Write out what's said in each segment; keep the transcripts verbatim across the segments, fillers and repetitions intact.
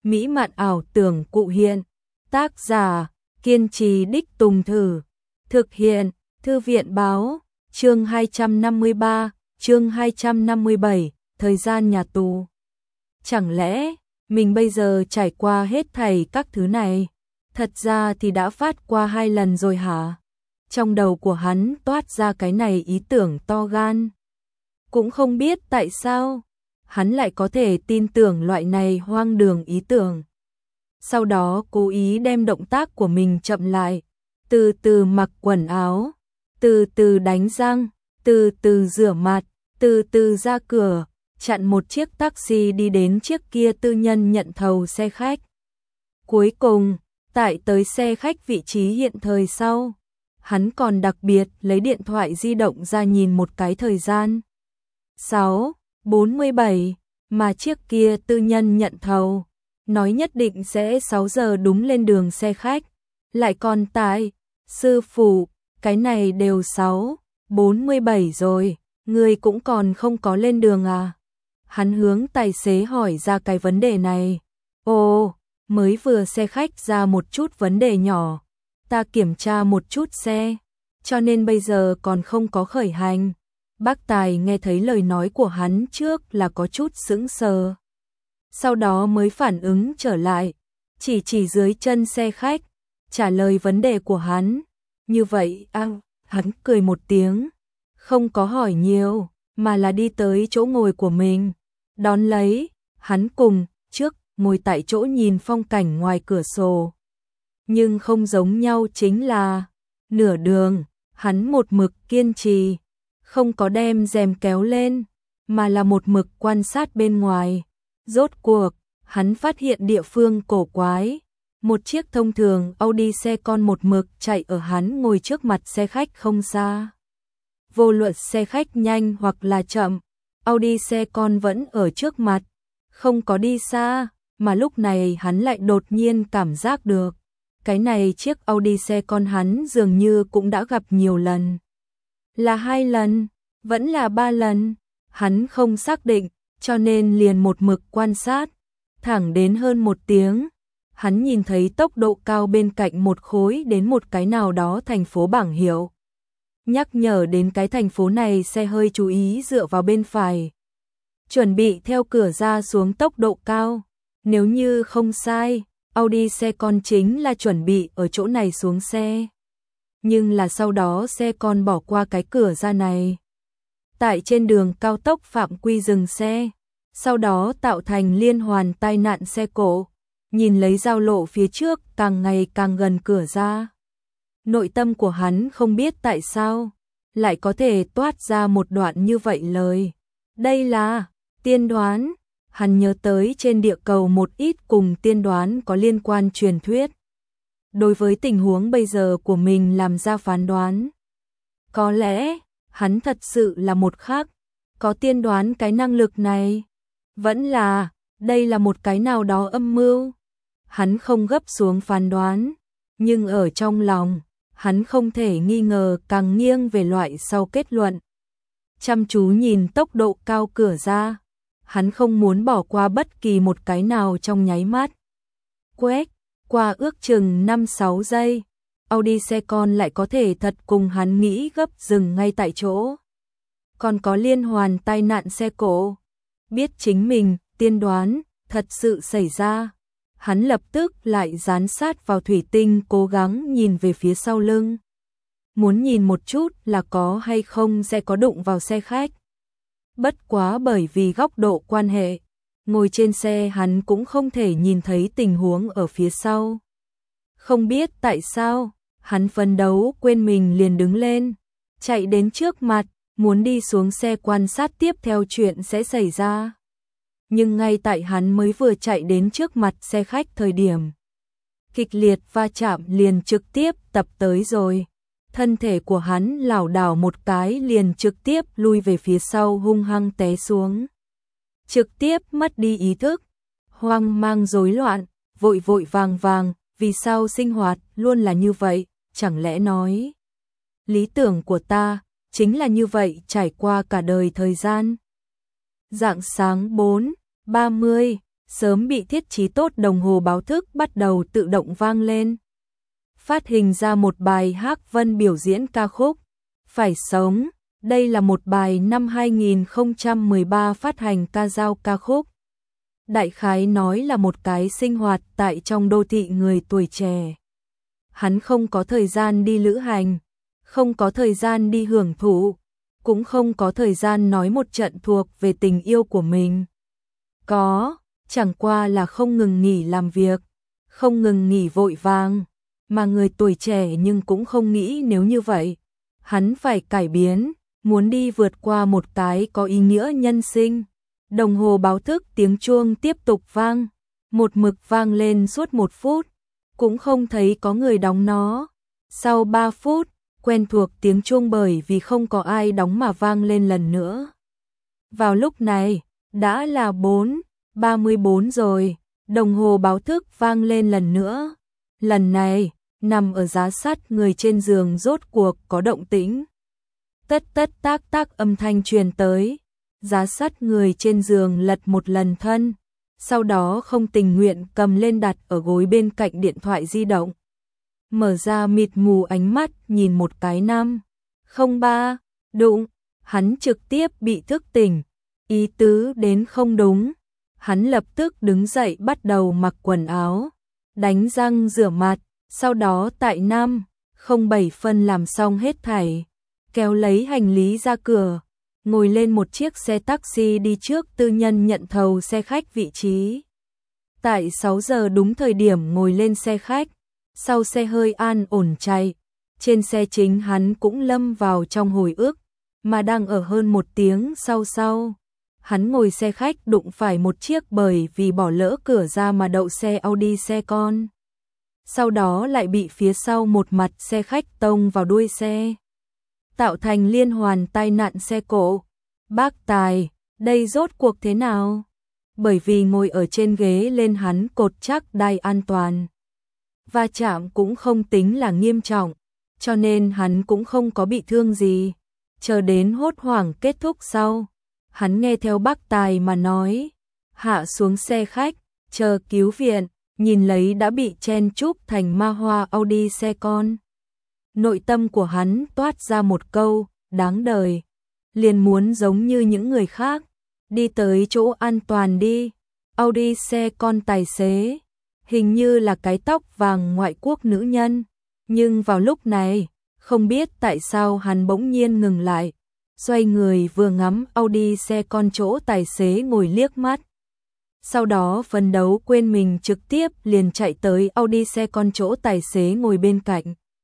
mỹ mạn ảo tưởng cụ hiện. Tác giả, kiên trì đích tùng thử. Thực hiện, Thư viện báo, chương hai trăm năm mươi ba, chương hai trăm năm mươi bảy, thời gian nhà tù. Chẳng lẽ, mình bây giờ trải qua hết thảy các thứ này, thật ra thì đã phát qua hai lần rồi hả? Trong đầu của hắn toát ra cái này ý tưởng to gan. Cũng không biết tại sao, hắn lại có thể tin tưởng loại này hoang đường ý tưởng. Sau đó cố ý đem động tác của mình chậm lại, từ từ mặc quần áo, từ từ đánh răng, từ từ rửa mặt, từ từ ra cửa, chặn một chiếc taxi đi đến chiếc kia tư nhân nhận thầu xe khách. Cuối cùng, tại tới xe khách vị trí hiện thời sau, hắn còn đặc biệt lấy điện thoại di động ra nhìn một cái thời gian. sáu, bốn mươi bảy, mà chiếc kia tư nhân nhận thầu, nói nhất định sẽ sáu giờ đúng lên đường xe khách, lại còn tại, sư phụ, cái này đều sáu, bốn mươi bảy rồi, người cũng còn không có lên đường à? Hắn hướng tài xế hỏi ra cái vấn đề này. Ồ, mới vừa xe khách ra một chút vấn đề nhỏ, ta kiểm tra một chút xe, cho nên bây giờ còn không có khởi hành. Bác Tài nghe thấy lời nói của hắn trước là có chút sững sờ. Sau đó mới phản ứng trở lại, chỉ chỉ dưới chân xe khách, trả lời vấn đề của hắn. Như vậy, à, hắn cười một tiếng, không có hỏi nhiều, mà là đi tới chỗ ngồi của mình. Đón lấy, hắn cùng, trước, ngồi tại chỗ nhìn phong cảnh ngoài cửa sổ. Nhưng không giống nhau chính là, nửa đường, hắn một mực kiên trì, không có đem rèm kéo lên, mà là một mực quan sát bên ngoài. Rốt cuộc, hắn phát hiện địa phương cổ quái. Một chiếc thông thường Audi xe con một mực chạy ở hắn ngồi trước mặt xe khách không xa. Vô luận xe khách nhanh hoặc là chậm, Audi xe con vẫn ở trước mặt, không có đi xa, mà lúc này hắn lại đột nhiên cảm giác được. Cái này chiếc Audi xe con hắn dường như cũng đã gặp nhiều lần. Là hai lần, vẫn là ba lần, hắn không xác định, cho nên liền một mực quan sát, thẳng đến hơn một tiếng. Hắn nhìn thấy tốc độ cao bên cạnh một khối đến một cái nào đó thành phố bảng hiệu. Nhắc nhở đến cái thành phố này xe hơi chú ý dựa vào bên phải. Chuẩn bị theo cửa ra xuống tốc độ cao. Nếu như không sai, Audi xe con chính là chuẩn bị ở chỗ này xuống xe. Nhưng là sau đó xe con bỏ qua cái cửa ra này. Tại trên đường cao tốc phạm quy dừng xe. Sau đó tạo thành liên hoàn tai nạn xe cộ. Nhìn lấy giao lộ phía trước càng ngày càng gần cửa ra. Nội tâm của hắn không biết tại sao, lại có thể toát ra một đoạn như vậy lời. Đây là tiên đoán. Hắn nhớ tới trên địa cầu một ít cùng tiên đoán có liên quan truyền thuyết. Đối với tình huống bây giờ của mình làm ra phán đoán. Có lẽ, hắn thật sự là một khác, có tiên đoán cái năng lực này. Vẫn là, đây là một cái nào đó âm mưu. Hắn không gấp xuống phán đoán, nhưng ở trong lòng, hắn không thể nghi ngờ càng nghiêng về loại sau kết luận. Chăm chú nhìn tốc độ cao cửa ra, hắn không muốn bỏ qua bất kỳ một cái nào trong nháy mắt. Quét, qua ước chừng năm sáu giây, Audi xe con lại có thể thật cùng hắn nghĩ gấp dừng ngay tại chỗ. Còn có liên hoàn tai nạn xe cộ. Biết chính mình, tiên đoán, thật sự xảy ra. Hắn lập tức lại dán sát vào thủy tinh cố gắng nhìn về phía sau lưng. Muốn nhìn một chút là có hay không sẽ có đụng vào xe khách. Bất quá bởi vì góc độ quan hệ, ngồi trên xe hắn cũng không thể nhìn thấy tình huống ở phía sau. Không biết tại sao, hắn phấn đấu quên mình liền đứng lên, chạy đến trước mặt, muốn đi xuống xe quan sát tiếp theo chuyện sẽ xảy ra. Nhưng ngay tại hắn mới vừa chạy đến trước mặt xe khách thời điểm, kịch liệt va chạm liền trực tiếp tập tới rồi. Thân thể của hắn lảo đảo một cái liền trực tiếp lui về phía sau hung hăng té xuống. Trực tiếp mất đi ý thức, hoang mang rối loạn, vội vội vàng vàng, vì sao sinh hoạt luôn là như vậy, chẳng lẽ nói. Lý tưởng của ta, chính là như vậy trải qua cả đời thời gian. Rạng sáng bốn ba mươi, sớm bị thiết trí tốt đồng hồ báo thức bắt đầu tự động vang lên. Phát hình ra một bài Hắc Vân biểu diễn ca khúc Phải Sống. Đây là một bài năm hai nghìn không trăm mười ba phát hành ca dao ca khúc. Đại khái nói là một cái sinh hoạt tại trong đô thị người tuổi trẻ. Hắn không có thời gian đi lữ hành, không có thời gian đi hưởng thụ, cũng không có thời gian nói một trận thuộc về tình yêu của mình. Có, chẳng qua là không ngừng nghỉ làm việc, không ngừng nghỉ vội vàng, mà người tuổi trẻ nhưng cũng không nghĩ nếu như vậy. Hắn phải cải biến, muốn đi vượt qua một cái có ý nghĩa nhân sinh. Đồng hồ báo thức tiếng chuông tiếp tục vang, một mực vang lên suốt một phút, cũng không thấy có người đóng nó. Sau ba phút, quen thuộc tiếng chuông bởi vì không có ai đóng mà vang lên lần nữa. Vào lúc này, đã là bốn ba mươi bốn rồi, đồng hồ báo thức vang lên lần nữa. Lần này, nằm ở giá sắt người trên giường rốt cuộc có động tĩnh. Tất tất tác tác âm thanh truyền tới, giá sắt người trên giường lật một lần thân, sau đó không tình nguyện cầm lên đặt ở gối bên cạnh điện thoại di động. Mở ra mịt mù ánh mắt nhìn một cái năm, không ba, đụng, hắn trực tiếp bị thức tỉnh, ý tứ đến không đúng. Hắn lập tức đứng dậy bắt đầu mặc quần áo, đánh răng rửa mặt, sau đó tại năm, không bảy phân làm xong hết thảy, kéo lấy hành lý ra cửa, ngồi lên một chiếc xe taxi đi trước tư nhân nhận thầu xe khách vị trí. Tại sáu giờ đúng thời điểm ngồi lên xe khách, sau xe hơi an ổn chạy, trên xe chính hắn cũng lâm vào trong hồi ức, mà đang ở hơn một tiếng sau sau. Hắn ngồi xe khách đụng phải một chiếc bởi vì bỏ lỡ cửa ra mà đậu xe Audi xe con. Sau đó lại bị phía sau một mặt xe khách tông vào đuôi xe, tạo thành liên hoàn tai nạn xe cộ. Bác Tài, đây rốt cuộc thế nào? Bởi vì ngồi ở trên ghế lên hắn cột chắc đai an toàn. Va chạm cũng không tính là nghiêm trọng, cho nên hắn cũng không có bị thương gì. Chờ đến hốt hoảng kết thúc sau, hắn nghe theo bác Tài mà nói, hạ xuống xe khách, chờ cứu viện, nhìn lấy đã bị chen chúc thành ma hoa Audi xe con. Nội tâm của hắn toát ra một câu, đáng đời, liền muốn giống như những người khác, đi tới chỗ an toàn đi. Audi xe con tài xế, hình như là cái tóc vàng ngoại quốc nữ nhân, nhưng vào lúc này, không biết tại sao hắn bỗng nhiên ngừng lại, xoay người vừa ngắm Audi xe con chỗ tài xế ngồi liếc mắt. Sau đó phấn đấu quên mình trực tiếp liền chạy tới Audi xe con chỗ tài xế ngồi bên cạnh.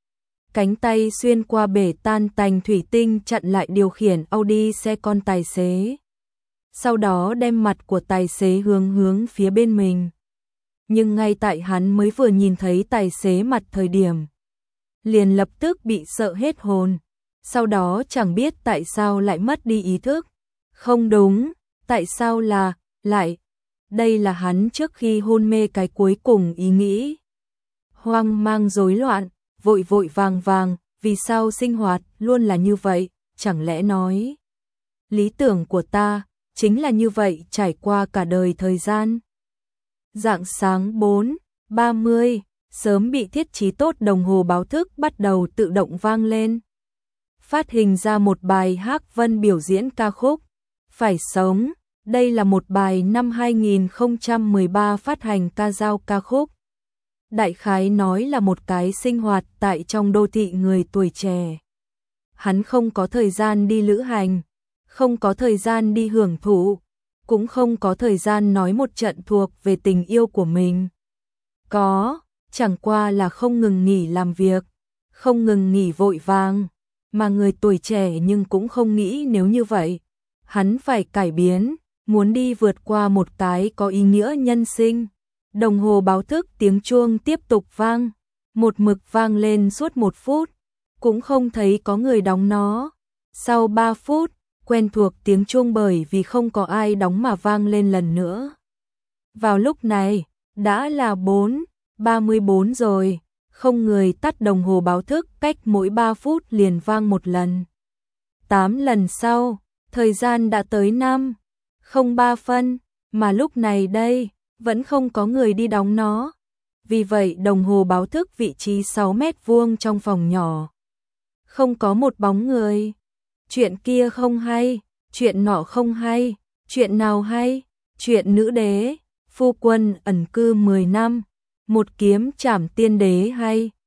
Cánh tay xuyên qua bể tan tành thủy tinh chặn lại điều khiển Audi xe con tài xế. Sau đó đem mặt của tài xế hướng hướng phía bên mình. Nhưng ngay tại hắn mới vừa nhìn thấy tài xế mặt thời điểm, liền lập tức bị sợ hết hồn. Sau đó chẳng biết tại sao lại mất đi ý thức. Không đúng, tại sao là, lại, đây là hắn trước khi hôn mê cái cuối cùng ý nghĩ. Hoang mang rối loạn, vội vội vàng vàng, vì sao sinh hoạt luôn là như vậy, chẳng lẽ nói. Lý tưởng của ta, chính là như vậy trải qua cả đời thời gian. Rạng sáng bốn ba mươi, sớm bị thiết trí tốt đồng hồ báo thức bắt đầu tự động vang lên. Phát hình ra một bài Hắc Vân biểu diễn ca khúc Phải Sống. Đây là một bài năm hai nghìn không trăm mười ba phát hành ca dao ca khúc. Đại khái nói là một cái sinh hoạt tại trong đô thị người tuổi trẻ. Hắn không có thời gian đi lữ hành, không có thời gian đi hưởng thụ, cũng không có thời gian nói một trận thuộc về tình yêu của mình. Có, chẳng qua là không ngừng nghỉ làm việc, không ngừng nghỉ vội vàng, mà người tuổi trẻ nhưng cũng không nghĩ nếu như vậy. Hắn phải cải biến, muốn đi vượt qua một cái có ý nghĩa nhân sinh. Đồng hồ báo thức tiếng chuông tiếp tục vang, một mực vang lên suốt một phút, cũng không thấy có người đóng nó. Sau ba phút, quen thuộc tiếng chuông bởi vì không có ai đóng mà vang lên lần nữa. Vào lúc này, đã là bốn ba mươi bốn rồi, không người tắt đồng hồ báo thức cách mỗi ba phút liền vang một lần. tám lần sau, thời gian đã tới năm không ba phân, mà lúc này đây, vẫn không có người đi đóng nó. Vì vậy đồng hồ báo thức vị trí sáu mét vuông trong phòng nhỏ. Không có một bóng người. Chuyện kia không hay, chuyện nọ không hay, chuyện nào hay? Chuyện nữ đế, phu quân ẩn cư mười năm, một kiếm trảm tiên đế hay.